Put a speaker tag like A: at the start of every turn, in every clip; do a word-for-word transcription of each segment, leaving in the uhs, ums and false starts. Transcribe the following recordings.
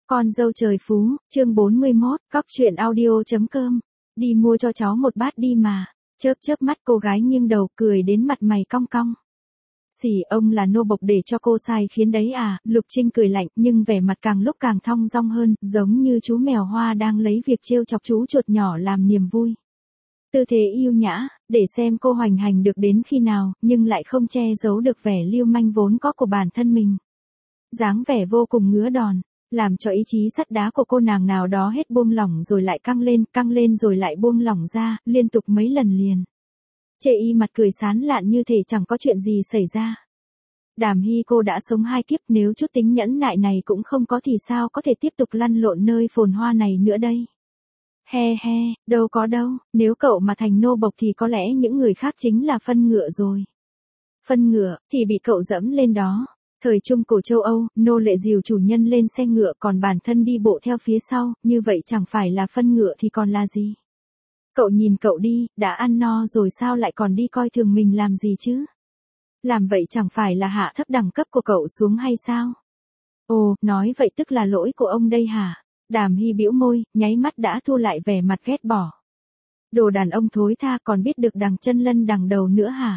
A: Con dâu trời phú, chương bốn mươi mốt, cóc truyện audio chấm com. Đi mua cho cháu một bát đi mà. Chớp chớp mắt cô gái nghiêng đầu cười đến mặt mày cong cong. Xỉ ông là nô bộc để cho cô sai khiến đấy à, Lục Trinh cười lạnh nhưng vẻ mặt càng lúc càng thong dong hơn, giống như chú mèo hoa đang lấy việc trêu chọc chú chuột nhỏ làm niềm vui. Tư thế yêu nhã, để xem cô hoành hành được đến khi nào, nhưng lại không che giấu được vẻ lưu manh vốn có của bản thân mình. Dáng vẻ vô cùng ngứa đòn, làm cho ý chí sắt đá của cô nàng nào đó hết buông lỏng rồi lại căng lên, căng lên rồi lại buông lỏng ra, liên tục mấy lần liền. Chê y mặt cười sán lạn như thể chẳng có chuyện gì xảy ra. Đàm Hy cô đã sống hai kiếp, nếu chút tính nhẫn nại này cũng không có thì sao có thể tiếp tục lăn lộn nơi phồn hoa này nữa đây. He he, đâu có đâu, nếu cậu mà thành nô bộc thì có lẽ những người khác chính là phân ngựa rồi. Phân ngựa, thì bị cậu dẫm lên đó. Thời trung cổ châu Âu, nô lệ dìu chủ nhân lên xe ngựa còn bản thân đi bộ theo phía sau, như vậy chẳng phải là phân ngựa thì còn là gì. Cậu nhìn cậu đi, đã ăn no rồi sao lại còn đi coi thường mình làm gì chứ? Làm vậy chẳng phải là hạ thấp đẳng cấp của cậu xuống hay sao? Ồ, nói vậy tức là lỗi của ông đây hả? Đàm Hy bĩu môi, nháy mắt đã thu lại vẻ mặt ghét bỏ. Đồ đàn ông thối tha còn biết được đằng chân lân đằng đầu nữa hả?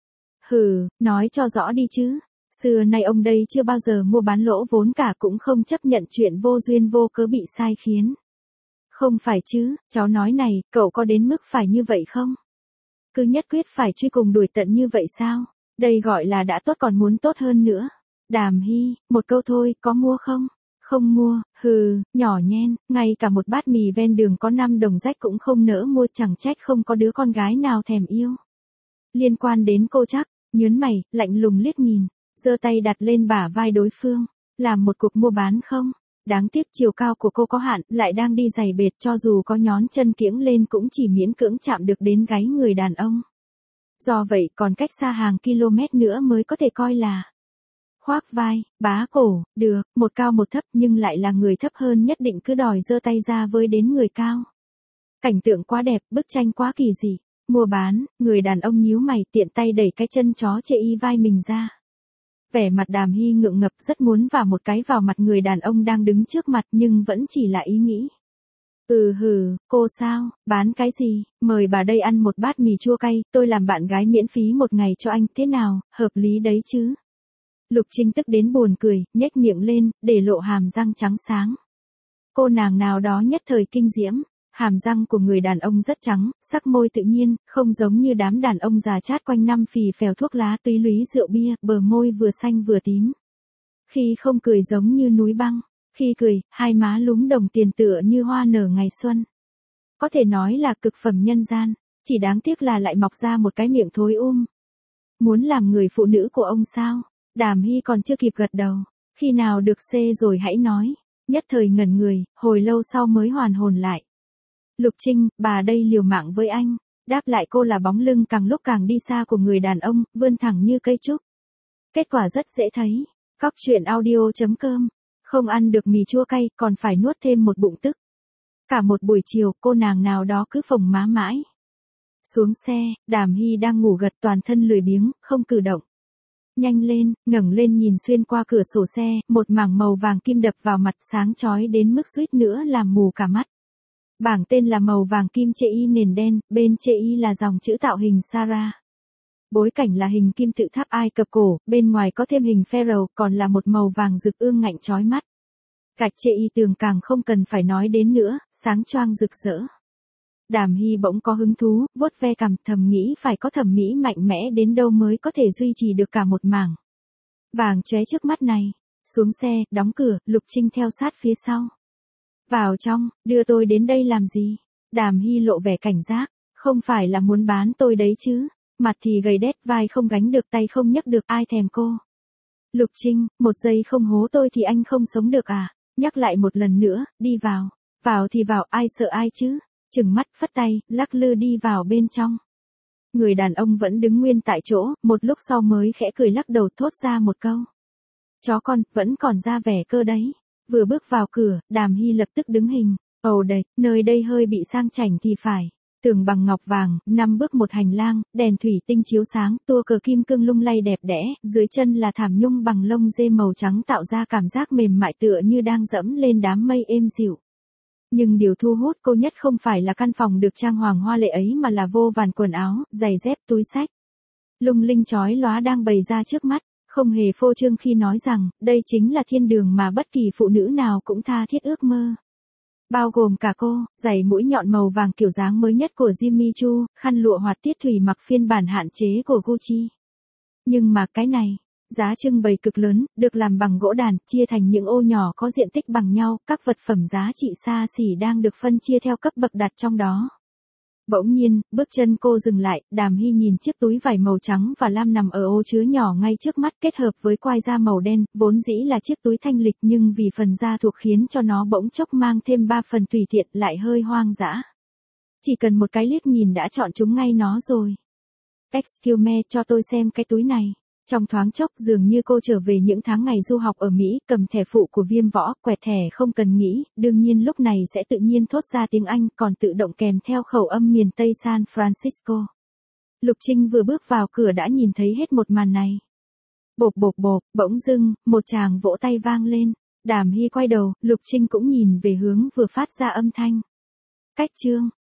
A: Hừ, nói cho rõ đi chứ. Xưa nay ông đây chưa bao giờ mua bán lỗ vốn cả cũng không chấp nhận chuyện vô duyên vô cớ bị sai khiến. Không phải chứ, cháu nói này, cậu có đến mức phải như vậy không? Cứ nhất quyết phải truy cùng đuổi tận như vậy sao? Đây gọi là đã tốt còn muốn tốt hơn nữa. Đàm Hy, một câu thôi, có mua không? Không mua, hừ, nhỏ nhen, ngay cả một bát mì ven đường có năm đồng rách cũng không nỡ mua, chẳng trách không có đứa con gái nào thèm yêu. Liên quan đến cô chắc, nhớn mày, lạnh lùng liếc nhìn, giơ tay đặt lên bả vai đối phương, làm một cuộc mua bán không? Đáng tiếc chiều cao của cô có hạn, lại đang đi giày bệt, cho dù có nhón chân kiễng lên cũng chỉ miễn cưỡng chạm được đến gáy người đàn ông. Do vậy còn cách xa hàng km nữa mới có thể coi là khoác vai, bá cổ, được, một cao một thấp nhưng lại là người thấp hơn nhất định cứ đòi giơ tay ra với đến người cao. Cảnh tượng quá đẹp, bức tranh quá kỳ dị. Mua bán, người đàn ông nhíu mày tiện tay đẩy cái chân chó chê y vai mình ra. Vẻ mặt Đàm Hy ngượng ngập rất muốn vào một cái vào mặt người đàn ông đang đứng trước mặt nhưng vẫn chỉ là ý nghĩ. Ừ hừ, cô sao, bán cái gì, mời bà đây ăn một bát mì chua cay, tôi làm bạn gái miễn phí một ngày cho anh, thế nào, hợp lý đấy chứ. Lục Trinh tức đến buồn cười, nhếch miệng lên, để lộ hàm răng trắng sáng. Cô nàng nào đó nhất thời kinh diễm, hàm răng của người đàn ông rất trắng, sắc môi tự nhiên, không giống như đám đàn ông già chát quanh năm phì phèo thuốc lá túy lúy rượu bia, bờ môi vừa xanh vừa tím. Khi không cười giống như núi băng, khi cười, hai má lúm đồng tiền tựa như hoa nở ngày xuân. Có thể nói là cực phẩm nhân gian, chỉ đáng tiếc là lại mọc ra một cái miệng thối um. Muốn làm người phụ nữ của ông sao? Đàm Hy còn chưa kịp gật đầu, khi nào được xê rồi hãy nói, nhất thời ngẩn người, hồi lâu sau mới hoàn hồn lại. Lục Trinh, bà đây liều mạng với anh, đáp lại cô là bóng lưng càng lúc càng đi xa của người đàn ông, vươn thẳng như cây trúc. Kết quả rất dễ thấy, cóc truyện audio chấm com, không ăn được mì chua cay còn phải nuốt thêm một bụng tức. Cả một buổi chiều cô nàng nào đó cứ phồng má mãi. Xuống xe, Đàm Hy đang ngủ gật toàn thân lười biếng, không cử động. Nhanh lên, ngẩng lên nhìn xuyên qua cửa sổ xe, một mảng màu vàng kim đập vào mặt sáng chói đến mức suýt nữa làm mù cả mắt. Bảng tên là màu vàng kim chê y nền đen, bên chê y là dòng chữ tạo hình Sarah. Bối cảnh là hình kim tự tháp Ai Cập cổ, bên ngoài có thêm hình Pharaoh, còn là một màu vàng rực ương ngạnh chói mắt. Gạch chê y tường càng không cần phải nói đến nữa, sáng choang rực rỡ. Đàm Hy bỗng có hứng thú, vuốt ve cằm thầm nghĩ phải có thẩm mỹ mạnh mẽ đến đâu mới có thể duy trì được cả một mảng vàng chóe trước mắt này. Xuống xe, đóng cửa, Lục Trinh theo sát phía sau. Vào trong, đưa tôi đến đây làm gì? Đàm Hy lộ vẻ cảnh giác, không phải là muốn bán tôi đấy chứ? Mặt thì gầy đét, vai không gánh được, tay không nhấc được, ai thèm cô? Lục Trinh, một giây không hố tôi thì anh không sống được à? Nhắc lại một lần nữa, đi vào. Vào thì vào, ai sợ ai chứ? Chừng mắt, phất tay, lắc lư đi vào bên trong. Người đàn ông vẫn đứng nguyên tại chỗ, một lúc sau mới khẽ cười lắc đầu thốt ra một câu. Chó con, vẫn còn ra vẻ cơ đấy. Vừa bước vào cửa, Đàm Hy lập tức đứng hình. Ồ đây, nơi đây hơi bị sang chảnh thì phải. Tường bằng ngọc vàng, năm bước một hành lang, đèn thủy tinh chiếu sáng, tua cờ kim cương lung lay đẹp đẽ, dưới chân là thảm nhung bằng lông dê màu trắng tạo ra cảm giác mềm mại tựa như đang dẫm lên đám mây êm dịu. Nhưng điều thu hút cô nhất không phải là căn phòng được trang hoàng hoa lệ ấy mà là vô vàn quần áo, giày dép, túi xách. Lung linh chói lóa đang bày ra trước mắt, không hề phô trương khi nói rằng, đây chính là thiên đường mà bất kỳ phụ nữ nào cũng tha thiết ước mơ. Bao gồm cả cô, giày mũi nhọn màu vàng kiểu dáng mới nhất của Jimmy Choo, khăn lụa hoạt tiết thủy mặc phiên bản hạn chế của Gucci. Nhưng mà cái này, giá trưng bày cực lớn, được làm bằng gỗ đàn, chia thành những ô nhỏ có diện tích bằng nhau, các vật phẩm giá trị xa xỉ đang được phân chia theo cấp bậc đặt trong đó. Bỗng nhiên, bước chân cô dừng lại, Đàm Hy nhìn chiếc túi vải màu trắng và lam nằm ở ô chứa nhỏ ngay trước mắt kết hợp với quai da màu đen, vốn dĩ là chiếc túi thanh lịch nhưng vì phần da thuộc khiến cho nó bỗng chốc mang thêm ba phần tùy tiện lại hơi hoang dã. Chỉ cần một cái liếc nhìn đã chọn chúng ngay nó rồi. Excuse me, cho tôi xem cái túi này. Trong thoáng chốc dường như cô trở về những tháng ngày du học ở Mỹ, cầm thẻ phụ của Viêm Võ, quẹt thẻ không cần nghĩ, đương nhiên lúc này sẽ tự nhiên thốt ra tiếng Anh còn tự động kèm theo khẩu âm miền Tây San Francisco. Lục Trinh vừa bước vào cửa đã nhìn thấy hết một màn này. Bộp bộp bộp, bỗng dưng, một tràng vỗ tay vang lên. Đàm Hy quay đầu, Lục Trinh cũng nhìn về hướng vừa phát ra âm thanh. Cách chương.